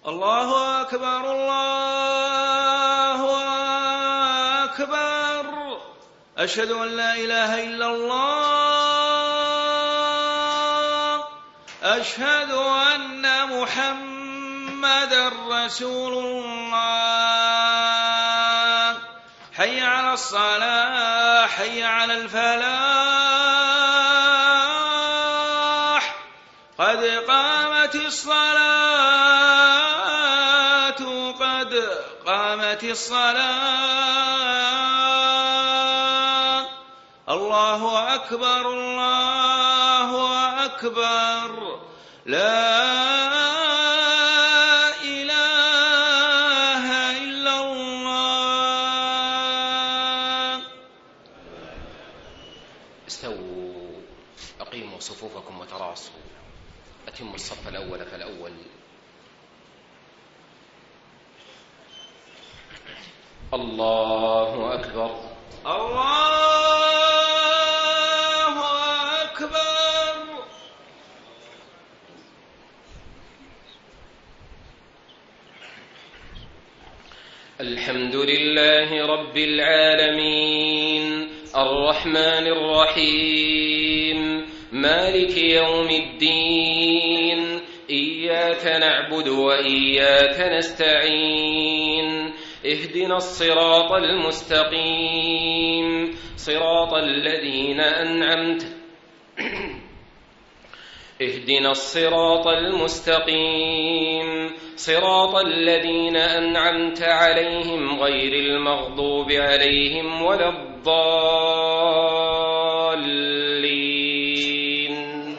الله أكبر الله أكبر. أشهد أن لا إله إلا الله. أشهد أن محمدًا رسول الله. حي على الصلاة حي على الفلاح. قد قامت الصلاة قد قامت الصلاة. الله أكبر الله أكبر. لا إله إلا الله. استووا أقيموا صفوفكم وتراصوا. أتموا الصف الأول فالأول. الله أكبر الله أكبر. الحمد لله رب العالمين الرحمن الرحيم مالك يوم الدين. إياك نعبد وإياك نستعين. اهدنا الصراط المستقيم صراط الذين أنعمت اهدنا الصراط المستقيم صراط الذين أنعمت عليهم غير المغضوب عليهم ولا الضالين.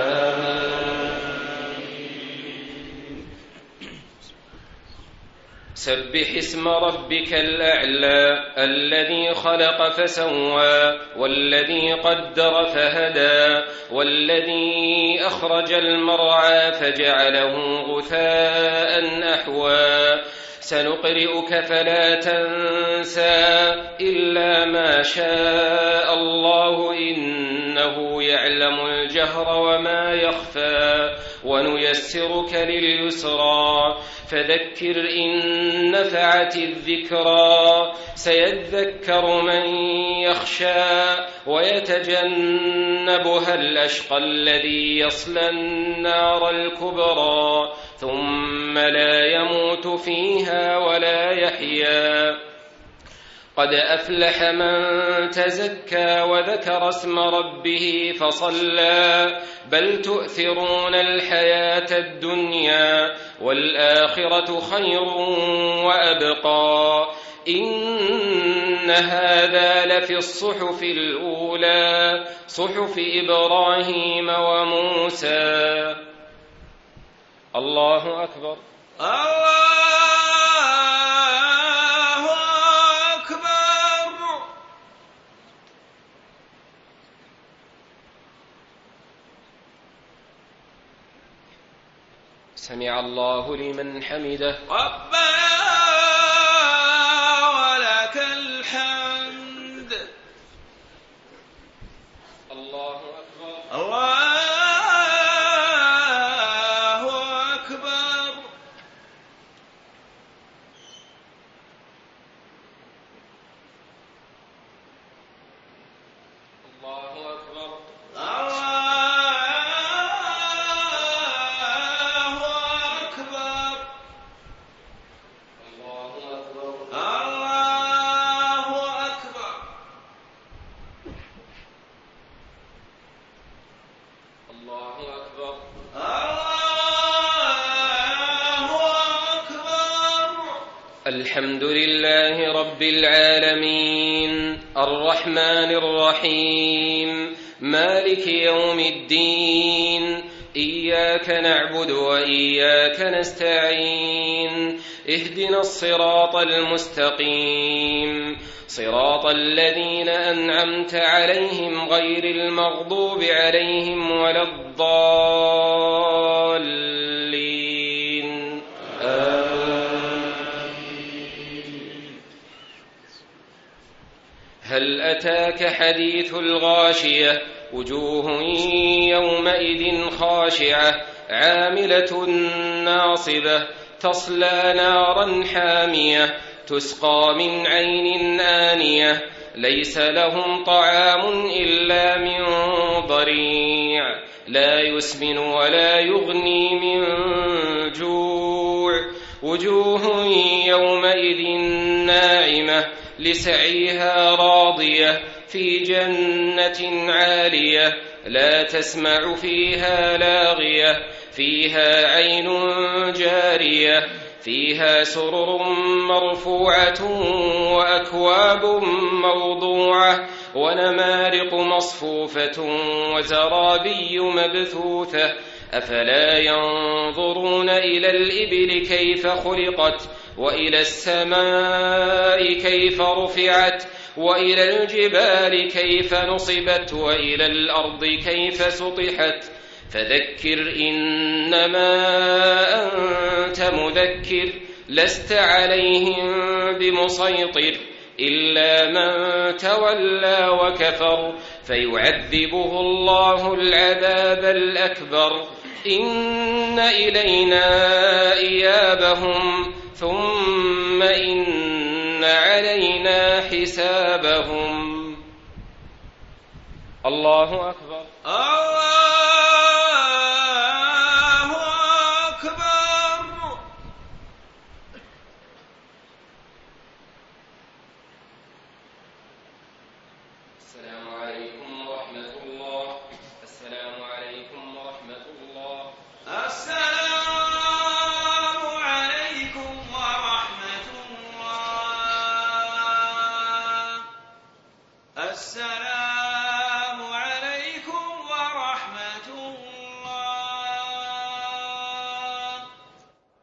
سبح اسم ربك الأعلى الذي خلق فسوى والذي قدر فهدى والذي أخرج المرعى فجعله غثاء أحوى. سنقرئك فلا تنسى إلا ما شاء الله إنه يعلم الجهر وما يخفى. ونيسرك لليسرى فذكر إن نفعت الذكرى. سيذكر من يخشى ويتجنبها الأشقى الذي يصلى النار الكبرى ثم لا يموت فيها ولا يحيا. قد أفلح من تزكى وذكر اسم ربه فصلى. بل تؤثرون الحياة الدنيا والآخرة خير وأبقى. إن هذا لفي الصحف الأولى صحف إبراهيم وموسى. الله أكبر الله أكبر. سمع الله لمن حمده. ربنا ولك الحمد. الله أكبر الله أكبر. الله أكبر. الحمد لله رب العالمين الرحمن الرحيم مالك يوم الدين. إياك نعبد وإياك نستعين. اهدنا الصراط المستقيم صراط الذين أنعمت عليهم غير المغضوب عليهم ولا الضالين. هل أتاك حديث الغاشية وجوه يومئذ خاشعة عاملة ناصبة تصلى نارا حامية تسقى من عين آنية ليس لهم طعام إلا من ضريع لا يسمن ولا يغني من جوع وجوه يومئذ ناعمة لسعيها راضية في جنة عالية لا تسمع فيها لاغية فيها عين جارية فيها سرر مرفوعة وأكواب موضوعة ونمارق مصفوفة وزرابي مبثوثة أفلا ينظرون إلى الإبل كيف خلقت وإلى السماء كيف رفعت وإلى الجبال كيف نصبت وإلى الأرض كيف سطحت فذكر إنما أنت مذكر لست عليهم بمسيطر إلا من تولى وكفر فيعذبه الله العذاب الأكبر إن إلينا إيابهم ثم إن علينا حسابهم. الله أكبر. الله